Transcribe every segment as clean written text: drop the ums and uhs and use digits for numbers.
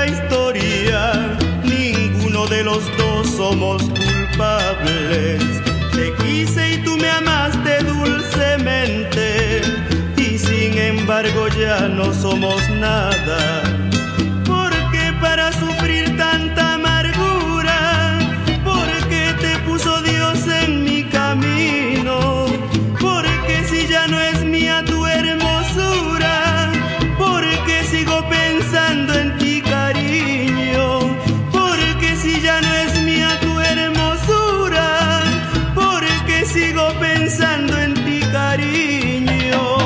la historia, ninguno de los dos somos culpables. Te quise y tú me amaste dulcemente, y sin embargo ya no somos nada. ¿Por qué para sufrir tanta amargura? ¿Por qué te puso Dios en mi camino? ¿Por qué si ya no es mía tu hermosura? ¿Por qué sigo pensando en ti, cariño? ¿Por qué si ya no es mía tu hermosura? ¿Por qué sigo pensando en ti, cariño?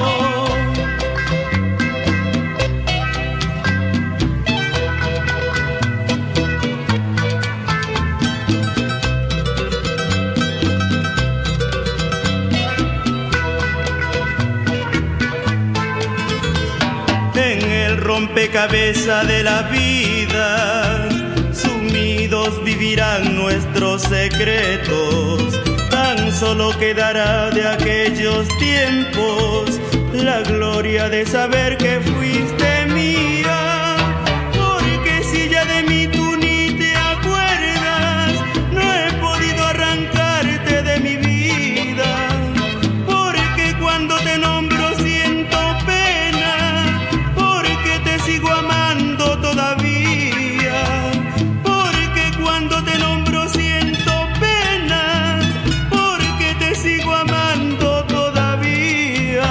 Rompecabezas de la vida, sumidos vivirán nuestros secretos. Tan solo quedará de aquellos tiempos la gloria de saber que fuiste mía. Porque si ya de mí tú ni te acuerdas, no he podido arrancarte de mi vida. Porque cuando te nombro siento pena, sigo amando todavía. Porque cuando te nombro siento pena, porque te sigo amando todavía.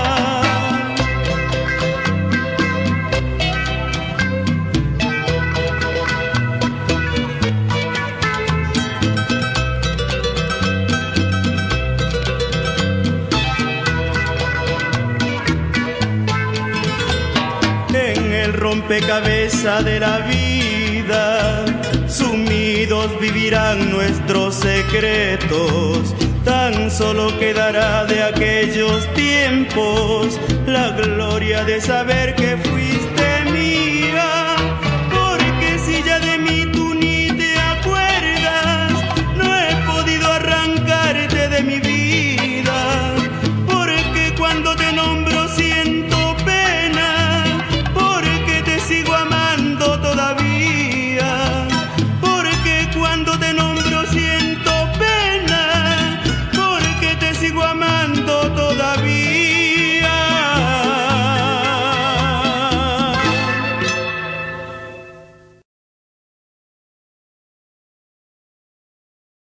Rompecabezas de la vida, sumidos vivirán nuestros secretos. Tan solo quedará de aquellos tiempos la gloria de saber que fui